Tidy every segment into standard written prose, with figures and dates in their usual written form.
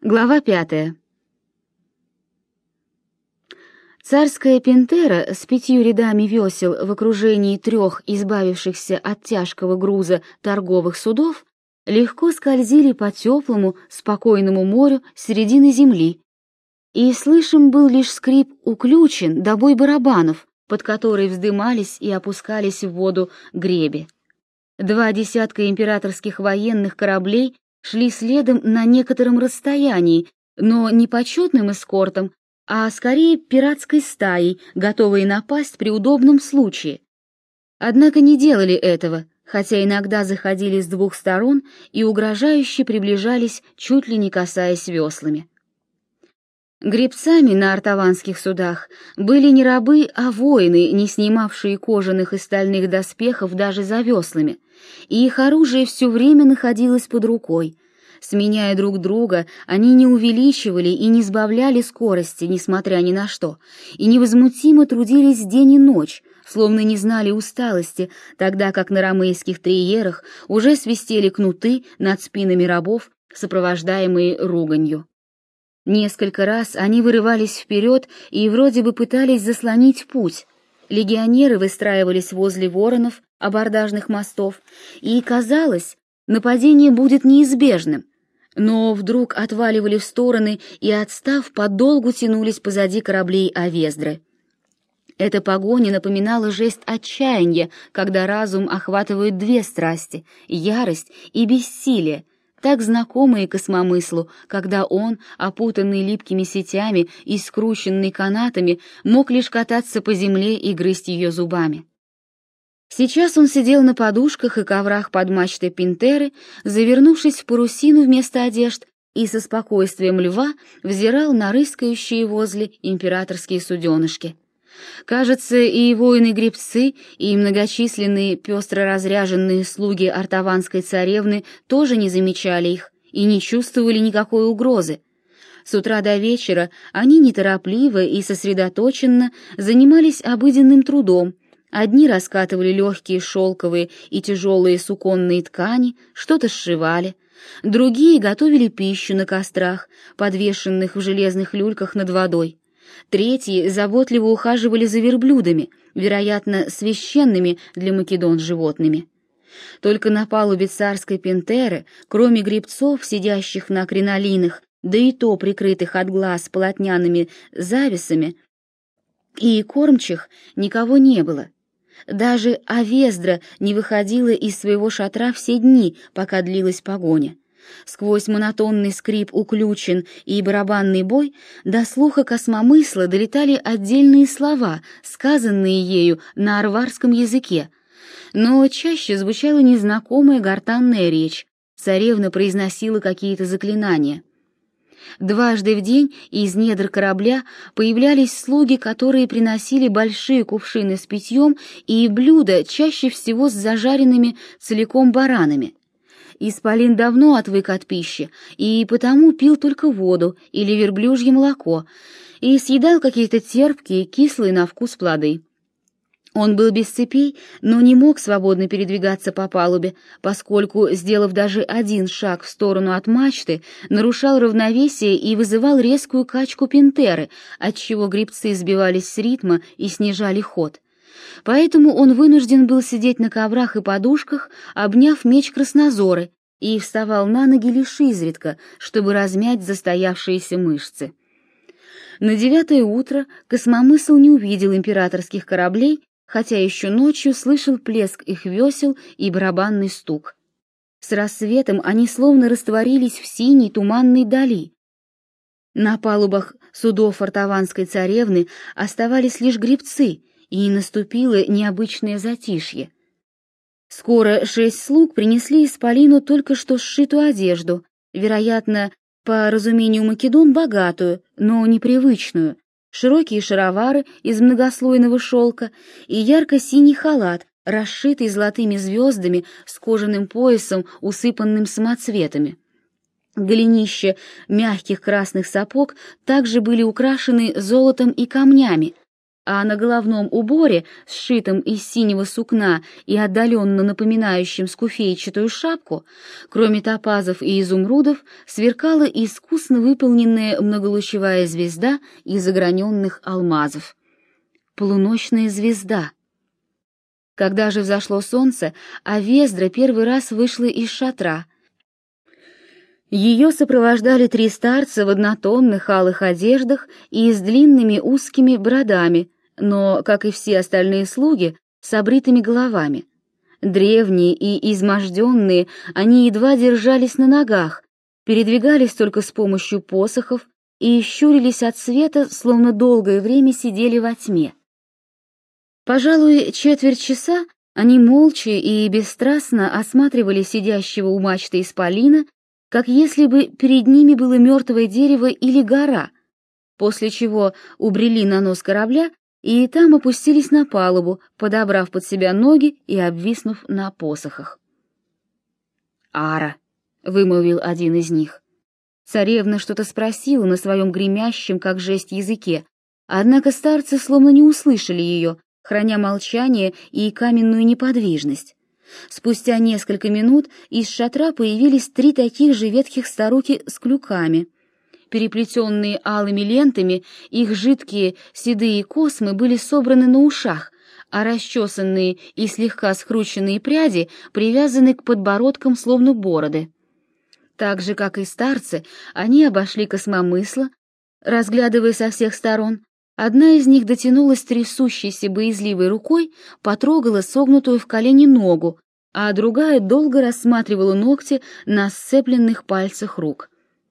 Глава 5. Царская пентера с 5 рядами весел в окружении 3 избавившихся от тяжкого груза торговых судов легко скользили по теплому, спокойному морю середины земли, и слышим был лишь скрип уключен да бой барабанов, под которые вздымались и опускались в воду греби. 2 десятка императорских военных кораблей шли следом на некотором расстоянии, но не почетным эскортом, а скорее пиратской стаей, готовой напасть при удобном случае. Однако не делали этого, хотя иногда заходили с 2 сторон и угрожающе приближались, чуть ли не касаясь веслами. Гребцами на артаванских судах были не рабы, а воины, не снимавшие кожаных и стальных доспехов даже за веслами, и их оружие все время находилось под рукой. Сменяя друг друга, они не увеличивали и не сбавляли скорости, несмотря ни на что, и невозмутимо трудились день и ночь, словно не знали усталости, тогда как на ромейских триерах уже свистели кнуты над спинами рабов, сопровождаемые руганью. Несколько раз они вырывались вперед и вроде бы пытались заслонить путь. Легионеры выстраивались возле воронов, абордажных мостов, и, казалось, нападение будет неизбежным, но вдруг отваливали в стороны и, отстав, подолгу тянулись позади кораблей Овездры. Эта погоня напоминала жесть отчаяния, когда разум охватывают 2 страсти — ярость и бессилие, так знакомые космомыслу, когда он, опутанный липкими сетями и скрученный канатами, мог лишь кататься по земле и грызть ее зубами. Сейчас он сидел на подушках и коврах под мачтой пентеры, завернувшись в парусину вместо одежд, и со спокойствием льва взирал на рыскающие возле императорские суденышки. Кажется, и воины-гребцы, и многочисленные пестро разряженные слуги артаванской царевны тоже не замечали их и не чувствовали никакой угрозы. С утра до вечера они неторопливо и сосредоточенно занимались обыденным трудом. Одни раскатывали легкие шелковые и тяжелые суконные ткани, что-то сшивали, другие готовили пищу на кострах, подвешенных в железных люльках над водой. Третьи заботливо ухаживали за верблюдами, вероятно, священными для Македон животными. Только на палубе царской пентеры, кроме гребцов, сидящих на кринолинах, да и то прикрытых от глаз полотняными завесами, и кормчих, никого не было. Даже Овездра не выходила из своего шатра все дни, пока длилась погоня. Сквозь монотонный скрип уключен и барабанный бой до слуха космомысла долетали отдельные слова, сказанные ею на арварском языке, но чаще звучала незнакомая гортанная речь, царевна произносила какие-то заклинания. Дважды в день из недр корабля появлялись слуги, которые приносили большие кувшины с питьем и блюда, чаще всего с зажаренными целиком баранами. Исполин давно отвык от пищи и потому пил только воду или верблюжье молоко и съедал какие-то терпкие, кислые на вкус плоды. Он был без цепей, но не мог свободно передвигаться по палубе, поскольку, сделав даже один шаг в сторону от мачты, нарушал равновесие и вызывал резкую качку пентеры, отчего гребцы сбивались с ритма и снижали ход. Поэтому он вынужден был сидеть на коврах и подушках, обняв меч Краснозоры, и вставал на ноги лишь изредка, чтобы размять застоявшиеся мышцы. На 9-е утро космомысл не увидел императорских кораблей, хотя еще ночью слышал плеск их весел и барабанный стук. С рассветом они словно растворились в синей туманной дали. На палубах судов артаванской царевны оставались лишь гребцы, и наступило необычное затишье. Скоро 6 слуг принесли исполину только что сшитую одежду, вероятно, по разумению Македон, богатую, но непривычную, широкие шаровары из многослойного шелка и ярко-синий халат, расшитый золотыми звездами с кожаным поясом, усыпанным самоцветами. Голенища мягких красных сапог также были украшены золотом и камнями. а на головном уборе, сшитом из синего сукна и отдаленно напоминающем скуфейчатую шапку, кроме топазов и изумрудов, сверкала искусно выполненная многолучевая звезда из ограненных алмазов. Полуночная звезда. Когда же взошло солнце, Авездра первый раз вышла из шатра. Ее сопровождали 3 старца в однотонных алых одеждах и с длинными узкими бородами, но, как и все остальные слуги, с обритыми головами. Древние и изможденные, они едва держались на ногах, передвигались только с помощью посохов и щурились от света, словно долгое время сидели во тьме. Пожалуй, четверть часа они молча и бесстрастно осматривали сидящего у мачты исполина, как если бы перед ними было мертвое дерево или гора, после чего убрели на нос корабля и там опустились на палубу, подобрав под себя ноги и обвиснув на посохах. «Ара», — вымолвил один из них. Царевна что-то спросила на своем гремящем, как жесть, языке, однако старцы словно не услышали ее, храня молчание и каменную неподвижность. Спустя несколько минут из шатра появились 3 таких же ветхих старухи с клюками. Переплетенные алыми лентами, их жидкие седые космы были собраны на ушах, а расчесанные и слегка скрученные пряди привязаны к подбородкам словно бороды. Так же, как и старцы, они обошли космомысла, разглядывая со всех сторон. Одна из них дотянулась трясущейся боязливой рукой, потрогала согнутую в колене ногу, а другая долго рассматривала ногти на сцепленных пальцах рук.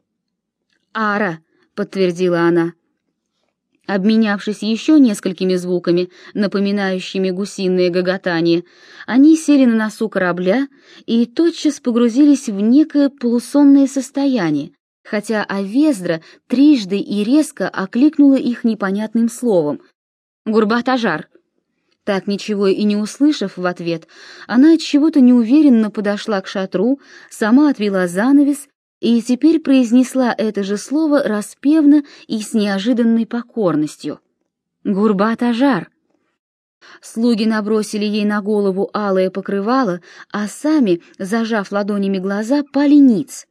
«Ара», — подтвердила она. Обменявшись еще несколькими звуками, напоминающими гусиное гоготание, они сели на носу корабля и тотчас погрузились в некое полусонное состояние, хотя Авездра трижды и резко окликнула их непонятным словом «Гурбат-Ажар». Так, ничего и не услышав в ответ, она от чего-то неуверенно подошла к шатру, сама отвела занавес и теперь произнесла это же слово распевно и с неожиданной покорностью. «Гурбат-Ажар». Слуги набросили ей на голову алое покрывало, а сами, зажав ладонями глаза, пали ниц.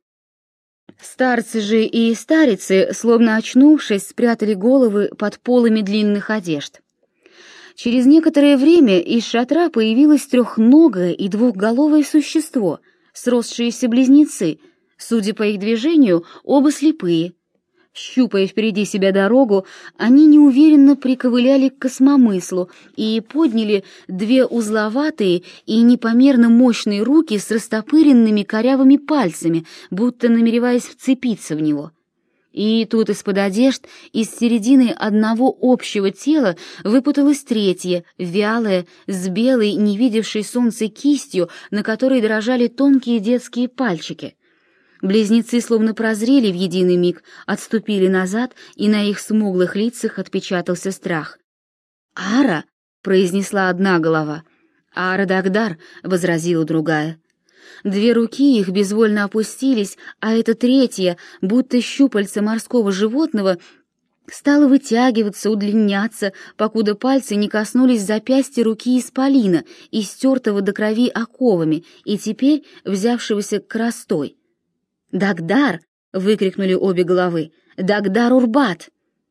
Старцы же и старицы, словно очнувшись, спрятали головы под полами длинных одежд. Через некоторое время из шатра появилось трехногое и двухголовое существо, сросшиеся близнецы, судя по их движению, оба слепые. Щупая впереди себя дорогу, они неуверенно приковыляли к космомыслу и подняли 2 узловатые и непомерно мощные руки с растопыренными корявыми пальцами, будто намереваясь вцепиться в него. И тут из-под одежд, из середины одного общего тела, выпуталась третья, вялая, с белой, не видевшей солнца кистью, на которой дрожали тонкие детские пальчики. Близнецы словно прозрели в единый миг, отступили назад, и на их смуглых лицах отпечатался страх. «Ара!» — произнесла одна голова. «Ара-Дагдар!» — возразила другая. 2 руки их безвольно опустились, а эта третья, будто щупальца морского животного, стала вытягиваться, удлиняться, покуда пальцы не коснулись запястья руки исполина, истертого до крови оковами и теперь взявшегося крастой. «Дагдар!» — выкрикнули обе головы. «Дагдар-Урбат!»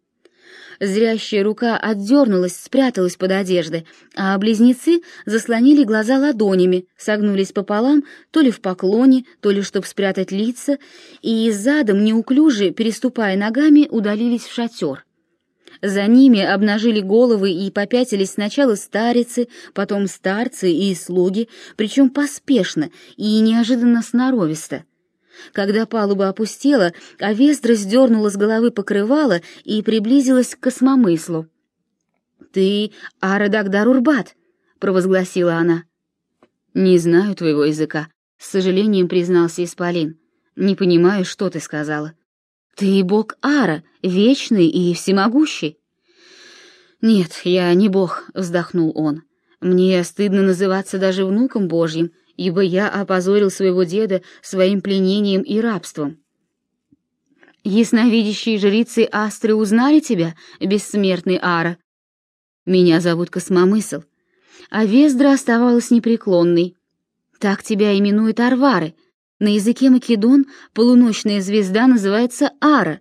Зрящая рука отдернулась, спряталась под одеждой, а близнецы заслонили глаза ладонями, согнулись пополам, то ли в поклоне, то ли чтоб спрятать лица, и задом, неуклюже, переступая ногами, удалились в шатер. За ними обнажили головы и попятились сначала старицы, потом старцы и слуги, причем поспешно и неожиданно сноровисто. Когда палуба опустела, Авездра сдернула с головы покрывало и приблизилась к космомыслу. «Ты Ара-Дагдар-Урбат», — провозгласила она. «Не знаю твоего языка», — с сожалением признался исполин. «Не понимаю, что ты сказала». «Ты бог Ара, вечный и всемогущий». «Нет, я не бог», — вздохнул он. «Мне стыдно называться даже внуком Божьим, ибо я опозорил своего деда своим пленением и рабством». «Ясновидящие жрицы Астры узнали тебя, бессмертный Ара?» Меня зовут Космомысл». А Вездра оставалась непреклонной. «Так тебя именуют Арвары. На языке Македон полуночная звезда называется Ара.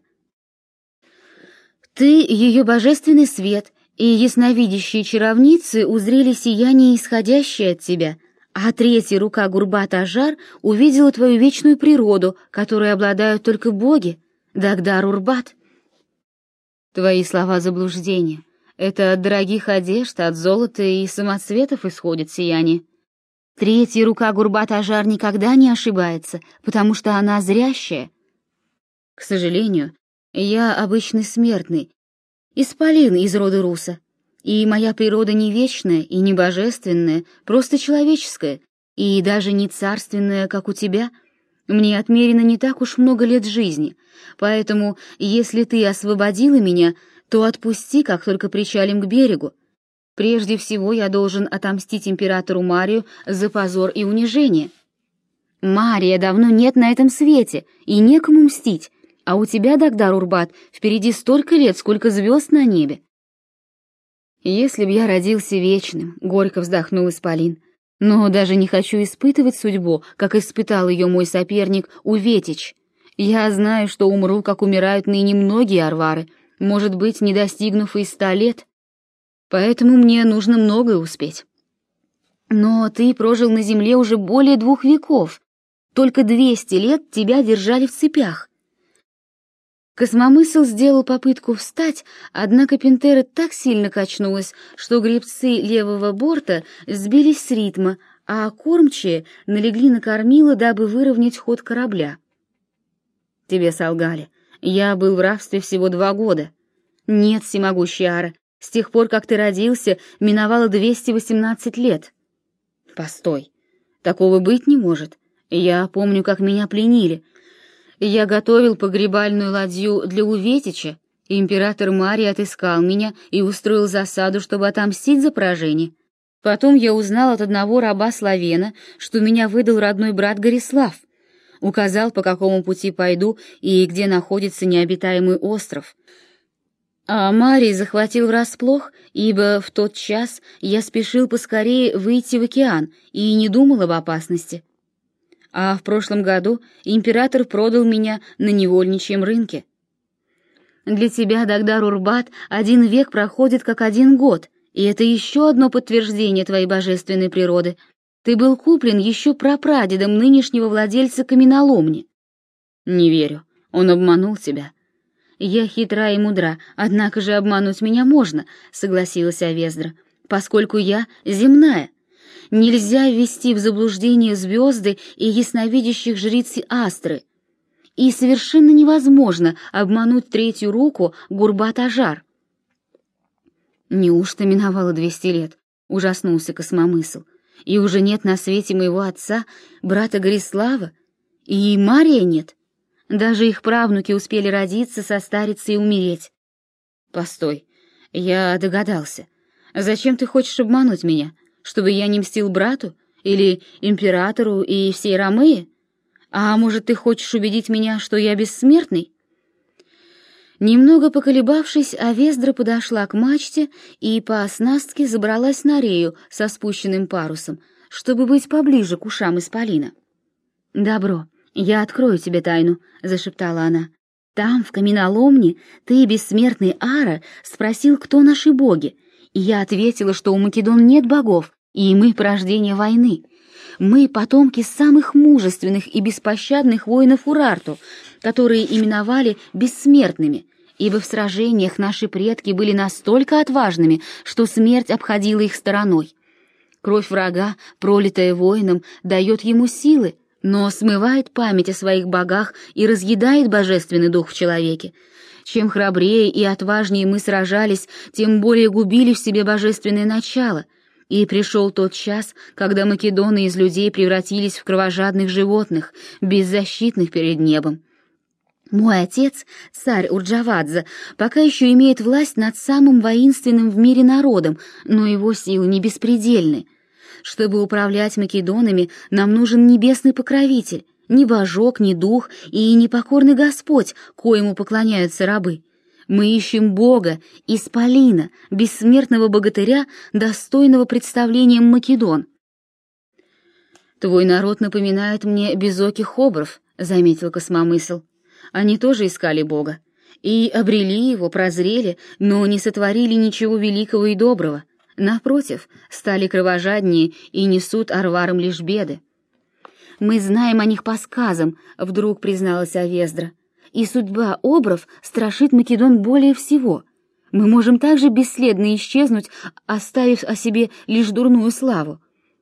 Ты — ее божественный свет, и ясновидящие чаровницы узрели сияние, исходящее от тебя, а третья рука Гурбат-Ажар увидела твою вечную природу, которой обладают только боги, Дагдар-Урбат». «Твои слова — заблуждение. Это от дорогих одежд, от золота и самоцветов исходит сияние. Третья рука Гурбат-Ажар никогда не ошибается, потому что она зрящая. К сожалению, я обычный смертный, исполин из рода Руса, и моя природа не вечная и не божественная, просто человеческая, и даже не царственная, как у тебя. Мне отмерено не так уж много лет жизни, поэтому, если ты освободила меня, то отпусти, как только причалим к берегу. Прежде всего я должен отомстить императору Марию за позор и унижение. Мария давно нет на этом свете, и некому мстить, а у тебя, Дагдар-Урбат, впереди столько лет, сколько звезд на небе». «Если б я родился вечным», — горько вздохнул Исполин, «но даже не хочу испытывать судьбу, как испытал ее мой соперник Уветич. Я знаю, что умру, как умирают ныне многие арвары, может быть, не достигнув и 100 лет. Поэтому мне нужно многое успеть. Но ты прожил на земле уже более 2 веков. Только 200 лет тебя держали в цепях». Космомысл сделал попытку встать, однако Пентера так сильно качнулась, что гребцы левого борта сбились с ритма, а кормчие налегли на кормило, дабы выровнять ход корабля. «Тебе солгали. Я был в рабстве всего 2 года. Нет, всемогущий Ара, с тех пор, как ты родился, миновало 218 лет. Постой, такого быть не может. Я помню, как меня пленили. Я готовил погребальную ладью для Уветича, и император Марий отыскал меня и устроил засаду, чтобы отомстить за поражение. Потом я узнал от одного раба Славена, что меня выдал родной брат Горислав. Указал, по какому пути пойду и где находится необитаемый остров. А Марий захватил врасплох, ибо в тот час я спешил поскорее выйти в океан и не думал об опасности. А в прошлом году император продал меня на невольничьем рынке. Для тебя, Дагдар-Урбат, 1 век проходит как 1 год, и это еще одно подтверждение твоей божественной природы. Ты был куплен еще прапрадедом нынешнего владельца каменоломни». «Не верю, он обманул тебя». «Я хитра и мудра, однако же обмануть меня можно», — согласилась Авездра, «поскольку я земная. Нельзя ввести в заблуждение звезды и ясновидящих жриц Астры. И совершенно невозможно обмануть третью руку Гурбат-Ажар». «Неужто миновало 200 лет?» — ужаснулся Космомысл. «И уже нет на свете моего отца, брата Горислава, и Мария нет. Даже их правнуки успели родиться, состариться и умереть». «Постой, я догадался. Зачем ты хочешь обмануть меня? Чтобы я не мстил брату или императору и всей Ромее? А может, ты хочешь убедить меня, что я бессмертный?» Немного поколебавшись, Авездра подошла к мачте и по оснастке забралась на рею со спущенным парусом, чтобы быть поближе к ушам Исполина. «Добро, я открою тебе тайну», — зашептала она. «Там, в каменоломне, ты, бессмертный Ара, спросил, кто наши боги, и я ответила, что у Македон нет богов, и мы порождение войны. Мы потомки самых мужественных и беспощадных воинов Урарту, которые именовали бессмертными, ибо в сражениях наши предки были настолько отважными, что смерть обходила их стороной. Кровь врага, пролитая воином, дает ему силы, но смывает память о своих богах и разъедает божественный дух в человеке. Чем храбрее и отважнее мы сражались, тем более губили в себе божественное начало. И пришел тот час, когда македоны из людей превратились в кровожадных животных, беззащитных перед небом. Мой отец, царь Урджавадзе, пока еще имеет власть над самым воинственным в мире народом, но его силы не беспредельны. Чтобы управлять македонами, нам нужен небесный покровитель, не божок, не дух и не покорный Господь, коему поклоняются рабы. Мы ищем Бога, исполина, бессмертного богатыря, достойного представления Македон. «Твой народ напоминает мне безоких обров», — заметил Космомысл. «Они тоже искали Бога. И обрели его, прозрели, но не сотворили ничего великого и доброго. Напротив, стали кровожаднее и несут арварам лишь беды». «Мы знаем о них по сказам», — вдруг призналась Авездра. «И судьба обров страшит Македон более всего. Мы можем также бесследно исчезнуть, оставив о себе лишь дурную славу».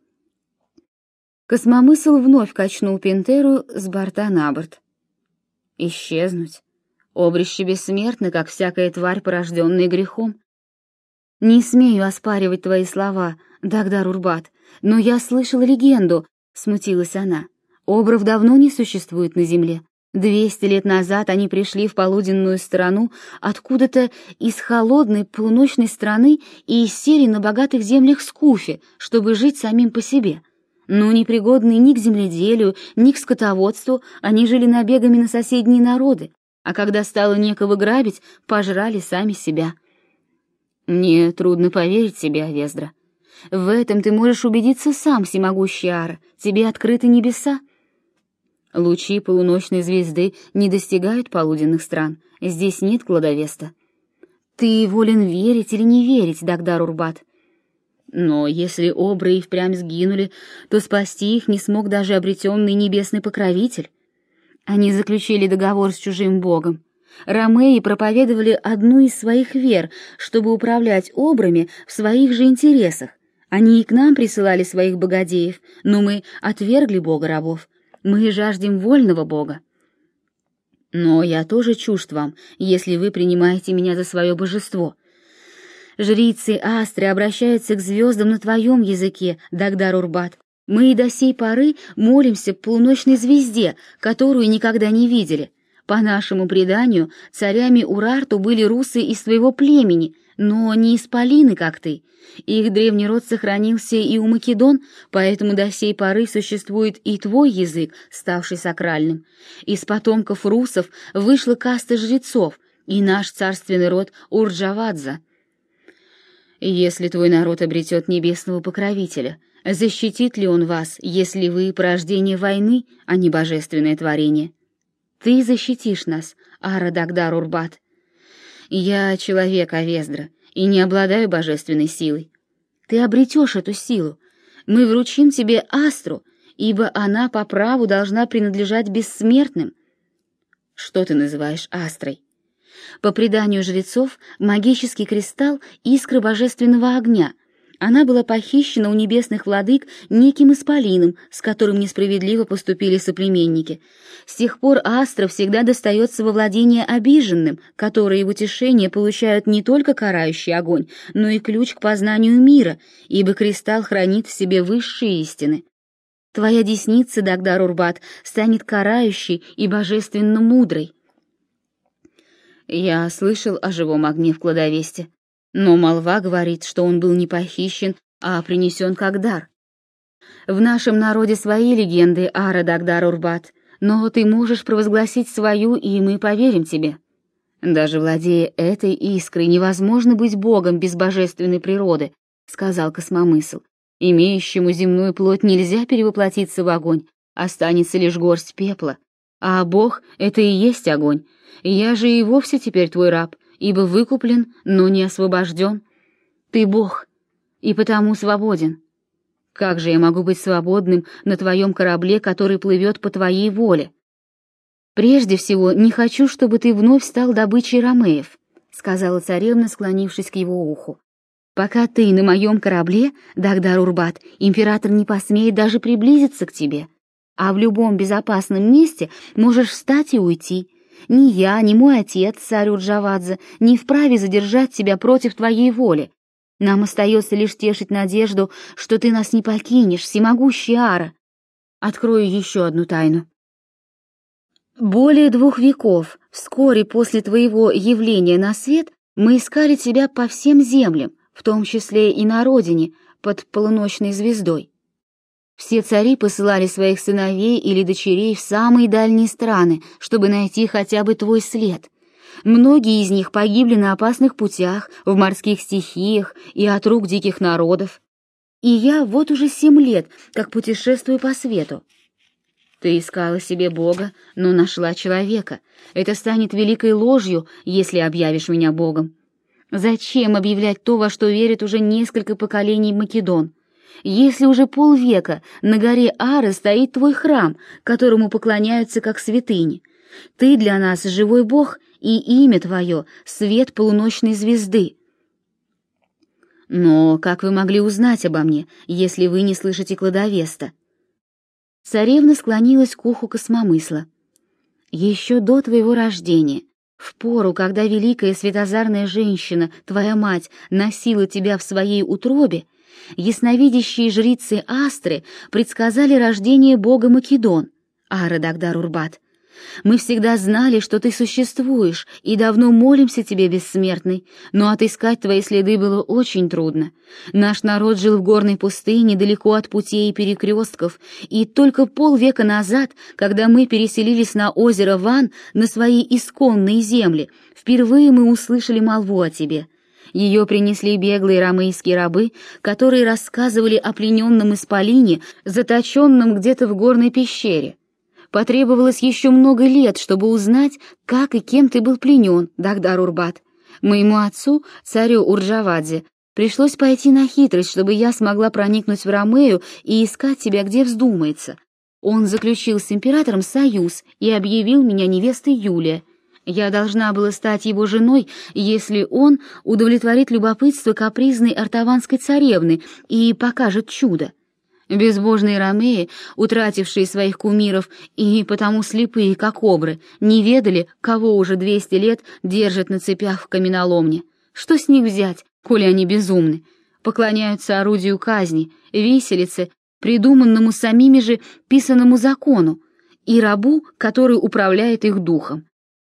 Космомысл вновь качнул Пентеру с борта на борт. «Исчезнуть? Обрище бессмертно, как всякая тварь, порожденная грехом. Не смею оспаривать твои слова, Дагдар-Урбат, но я слышала легенду», — смутилась она. «Обров давно не существует на земле. 200 лет назад они пришли в полуденную сторону откуда-то из холодной полуночной страны и сели на богатых землях Скуфи, чтобы жить самим по себе. Но непригодные ни к земледелию, ни к скотоводству, они жили набегами на соседние народы, а когда стало некого грабить, пожрали сами себя». «Мне трудно поверить тебе, Авездра. В этом ты можешь убедиться сам, всемогущий Ара. Тебе открыты небеса. Лучи полуночной звезды не достигают полуденных стран. Здесь нет кладовеста. Ты волен верить или не верить, Дагдар-Урбат. Но если обры и впрямь сгинули, то спасти их не смог даже обретенный небесный покровитель. Они заключили договор с чужим богом. Ромеи проповедовали одну из своих вер, чтобы управлять обрами в своих же интересах. Они и к нам присылали своих богадеев, но мы отвергли бога рабов. Мы жаждем вольного бога. Но я тоже чужд вам, если вы принимаете меня за свое божество. Жрицы Астры обращаются к звездам на твоем языке, Дагдар-Урбат. Мы и до сей поры молимся полуночной звезде, которую никогда не видели. По нашему преданию, царями Урарту были русы из твоего племени, но не исполины, как ты. Их древний род сохранился и у Македон, поэтому до сей поры существует и твой язык, ставший сакральным. Из потомков русов вышла каста жрецов, и наш царственный род Урджавадза. Если твой народ обретет небесного покровителя, защитит ли он вас, если вы порождение войны, а не божественное творение? Ты защитишь нас, Ара Дагдар-Урбат. Я человек, Авездра, и не обладаю божественной силой. Ты обретешь эту силу. Мы вручим тебе Астру, ибо она по праву должна принадлежать бессмертным. Что ты называешь Астрой? По преданию жрецов, магический кристалл — искра божественного огня. Она была похищена у небесных владык неким исполином, с которым несправедливо поступили соплеменники. С тех пор Астра всегда достается во владение обиженным, которые в утешение получают не только карающий огонь, но и ключ к познанию мира, ибо кристалл хранит в себе высшие истины. Твоя десница, Дагдар-Урбат, станет карающей и божественно мудрой. Я слышал о живом огне в кладовесте, но молва говорит, что он был не похищен, а принесен как дар. В нашем народе свои легенды, Ара Дагдар-Урбат, но ты можешь провозгласить свою, и мы поверим тебе. Даже владея этой искрой, невозможно быть богом без божественной природы, сказал Космомысл. Имеющему земную плоть нельзя перевоплотиться в огонь, останется лишь горсть пепла. А бог — это и есть огонь. Я же и вовсе теперь твой раб, ибо выкуплен, но не освобожден. Ты бог, и потому свободен. Как же я могу быть свободным на твоем корабле, который плывет по твоей воле? Прежде всего, не хочу, чтобы ты вновь стал добычей ромеев, сказала царевна, склонившись к его уху. Пока ты на моем корабле, Дагдар-Урбат, император не посмеет даже приблизиться к тебе, а в любом безопасном месте можешь встать и уйти. Ни я, ни мой отец, царь Урджавадзе, не вправе задержать тебя против твоей воли. Нам остается лишь тешить надежду, что ты нас не покинешь, всемогущий Ара. Открою еще одну тайну. Более 2 веков, вскоре после твоего явления на свет, мы искали тебя по всем землям, в том числе и на родине, под полуночной звездой. Все цари посылали своих сыновей или дочерей в самые дальние страны, чтобы найти хотя бы твой след. Многие из них погибли на опасных путях, в морских стихиях и от рук диких народов. И я вот уже 7 лет, как путешествую по свету. Ты искала себе Бога, но нашла человека. Это станет великой ложью, если объявишь меня Богом. Зачем объявлять то, во что верят уже несколько поколений македон? Если уже полвека на горе Ара стоит твой храм, которому поклоняются как святыне, ты для нас живой Бог, и имя твое — свет полуночной звезды. Но как вы могли узнать обо мне, если вы не слышите кладовеста? Царевна склонилась к уху космомысла. Еще до твоего рождения, в пору, когда великая светозарная женщина, твоя мать, носила тебя в своей утробе, ясновидящие жрицы Астры предсказали рождение бога Македон, Ара Дагдар-Урбат. Мы всегда знали, что ты существуешь, и давно молимся тебе, бессмертный, но отыскать твои следы было очень трудно. Наш народ жил в горной пустыне, далеко от путей и перекрестков, и только полвека назад, когда мы переселились на озеро Ван, на свои исконные земли, впервые мы услышали молву о тебе. Ее принесли беглые ромейские рабы, которые рассказывали о плененном исполине, заточенном где-то в горной пещере. Потребовалось еще много лет, чтобы узнать, как и кем ты был пленен, Дагдар-Урбат. Моему отцу, царю Урджавадзе, пришлось пойти на хитрость, чтобы я смогла проникнуть в Ромею и искать тебя, где вздумается. Он заключил с императором союз и объявил меня невестой Юлия. Я должна была стать его женой, если он удовлетворит любопытство капризной артаванской царевны и покажет чудо. Безбожные ромеи, утратившие своих кумиров и потому слепые, как обры, не ведали, кого уже 200 лет держат на цепях в каменоломне. Что с них взять, коли они безумны? Поклоняются орудию казни, виселице, придуманному самими же писанному закону, и рабу, который управляет их духом.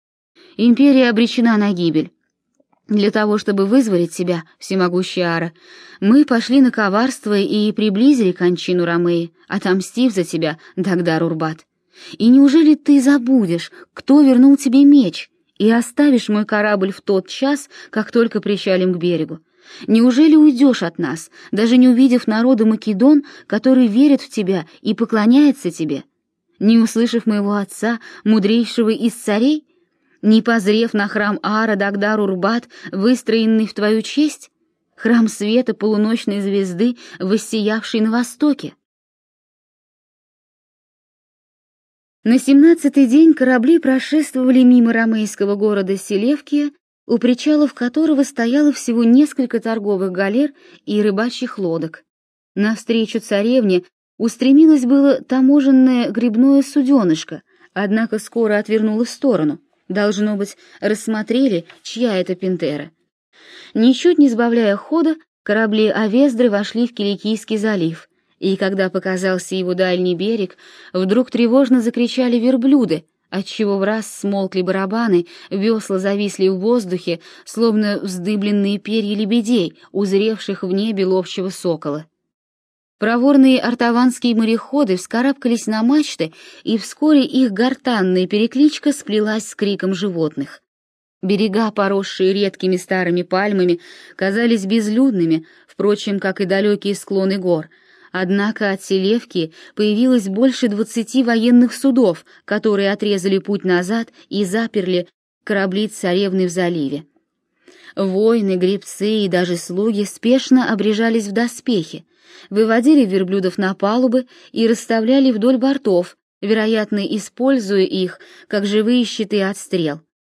Империя обречена на гибель. Для того, чтобы вызволить себя, всемогущий Ара, мы пошли на коварство и приблизили кончину Ромеи, отомстив за тебя, Дагдар-Урбат. И неужели ты забудешь, кто вернул тебе меч, и оставишь мой корабль в тот час, как только причалим к берегу? Неужели уйдешь от нас, даже не увидев народа Македон, который верит в тебя и поклоняется тебе? Не услышав моего отца, мудрейшего из царей? Не позрев на храм Ара Дагдар-Урбат, выстроенный в твою честь? Храм света полуночной звезды, воссиявший на востоке? На 17-й день корабли прошествовали мимо ромейского города Селевкия, у причалов которого стояло всего несколько торговых галер и рыбачьих лодок. Навстречу царевне устремилось было таможенное грибное суденышко, однако скоро отвернуло в сторону. Должно быть, рассмотрели, чья это Пентера. Ничуть не сбавляя хода, корабли Авездры вошли в Киликийский залив, и когда показался его дальний берег, вдруг тревожно закричали верблюды, отчего враз смолкли барабаны, весла зависли в воздухе, словно вздыбленные перья лебедей, узревших в небе ловчего сокола. Проворные артаванские мореходы вскарабкались на мачты, и вскоре их гортанная перекличка сплелась с криком животных. Берега, поросшие редкими старыми пальмами, казались безлюдными, впрочем, как и далекие склоны гор. Однако от Селевки появилось больше 20 военных судов, которые отрезали путь назад и заперли корабли царевны в заливе. Воины, гребцы и даже слуги спешно обрежались в доспехи, выводили верблюдов на палубы и расставляли вдоль бортов, вероятно, используя их как живые щиты от стрел.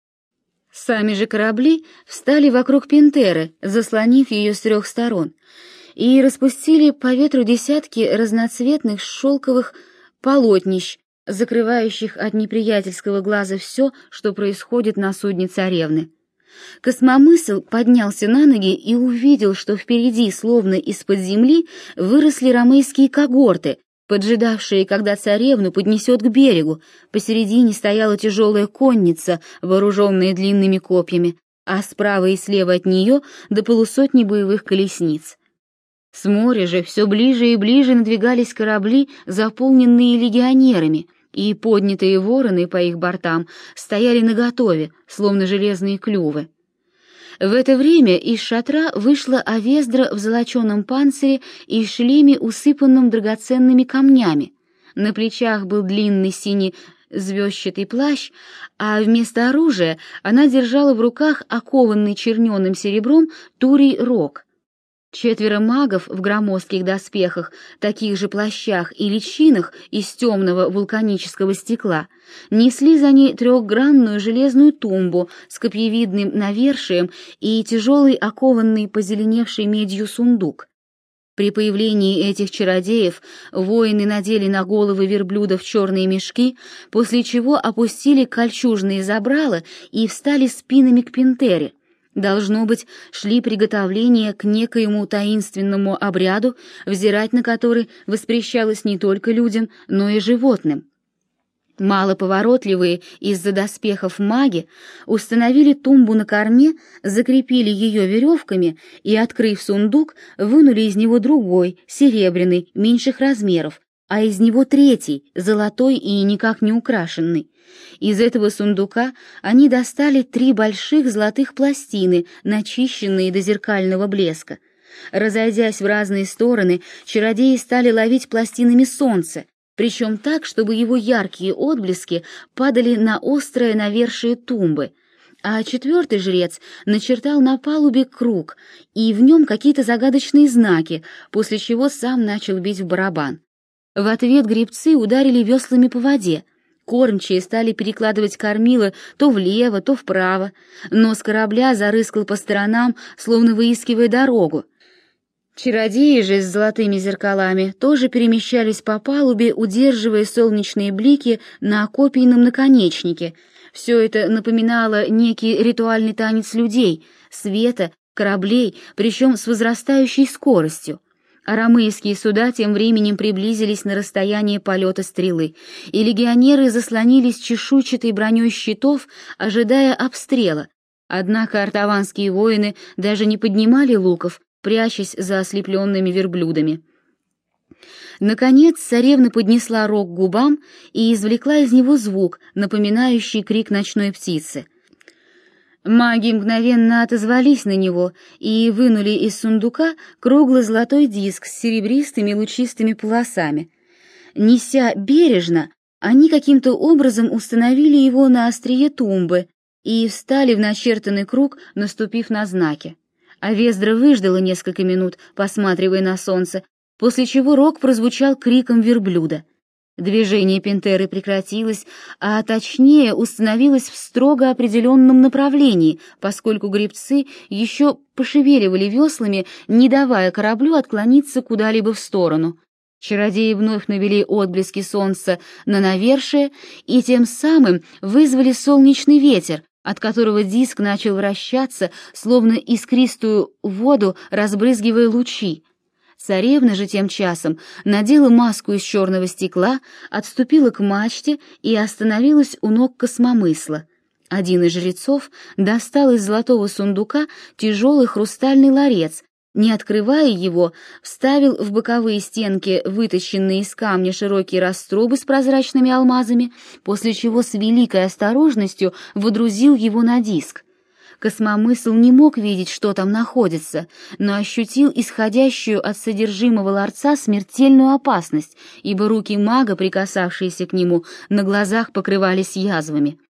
Сами же корабли встали вокруг Пентеры, заслонив ее с 3 сторон, и распустили по ветру десятки разноцветных шелковых полотнищ, закрывающих от неприятельского глаза все, что происходит на судне царевны. Космомысл поднялся на ноги и увидел, что впереди, словно из-под земли, выросли ромейские когорты, поджидавшие, когда царевну поднесет к берегу. Посередине стояла тяжелая конница, вооруженная длинными копьями, а справа и слева от нее до полусотни боевых колесниц. С моря же все ближе и ближе надвигались корабли, заполненные легионерами, и поднятые вороны по их бортам стояли наготове, словно железные клювы. В это время из шатра вышла Овездра в золоченом панцире и шлеме, усыпанном драгоценными камнями. На плечах был длинный синий звездчатый плащ, а вместо оружия она держала в руках окованный черненым серебром турий рог. 4 магов в громоздких доспехах, таких же плащах и личинах из темного вулканического стекла несли за ней 3-гранную железную тумбу с копьевидным навершием и тяжелый окованный позеленевшей медью сундук. При появлении этих чародеев воины надели на головы верблюдов черные мешки, после чего опустили кольчужные забрала и встали спинами к Пинтере. Должно быть, шли приготовления к некоему таинственному обряду, взирать на который воспрещалось не только людям, но и животным. Малоповоротливые из-за доспехов маги установили тумбу на корме, закрепили ее веревками и, открыв сундук, вынули из него другой, серебряный, меньших размеров, а из него 3, золотой и никак не украшенный. Из этого сундука они достали 3 больших золотых пластины, начищенные до зеркального блеска. Разойдясь в разные стороны, чародеи стали ловить пластинами солнце, причем так, чтобы его яркие отблески падали на острое навершие тумбы, а 4-й жрец начертал на палубе круг и в нем какие-то загадочные знаки, после чего сам начал бить в барабан. В ответ гребцы ударили веслами по воде. Кормчие стали перекладывать кормила то влево, то вправо. Нос корабля зарыскал по сторонам, словно выискивая дорогу. Чародеи же с золотыми зеркалами тоже перемещались по палубе, удерживая солнечные блики на копийном наконечнике. Все это напоминало некий ритуальный танец людей, света, кораблей, причем с возрастающей скоростью. Арамейские суда тем временем приблизились на расстояние полета стрелы, и легионеры заслонились чешуйчатой броней щитов, ожидая обстрела. Однако артаванские воины даже не поднимали луков, прячась за ослепленными верблюдами. Наконец царевна поднесла рог к губам и извлекла из него звук, напоминающий крик ночной птицы. Маги мгновенно отозвались на него и вынули из сундука круглый золотой диск с серебристыми лучистыми полосами. Неся бережно, они каким-то образом установили его на острие тумбы и встали в начертанный круг, наступив на знаки. Овездра выждала несколько минут, посматривая на солнце, после чего рог прозвучал криком верблюда. Движение Пинтеры прекратилось, а точнее установилось в строго определенном направлении, поскольку гребцы еще пошевеливали веслами, не давая кораблю отклониться куда-либо в сторону. Чародеи вновь навели отблески солнца на навершие и тем самым вызвали солнечный ветер, от которого диск начал вращаться, словно искристую воду разбрызгивая лучи. Царевна же тем часом надела маску из черного стекла, отступила к мачте и остановилась у ног космомысла. Один из жрецов достал из золотого сундука тяжелый хрустальный ларец, не открывая его, вставил в боковые стенки вытащенные из камня широкие раструбы с прозрачными алмазами, после чего с великой осторожностью водрузил его на диск. Космомысл не мог видеть, что там находится, но ощутил исходящую от содержимого ларца смертельную опасность, ибо руки мага, прикасавшиеся к нему, на глазах покрывались язвами.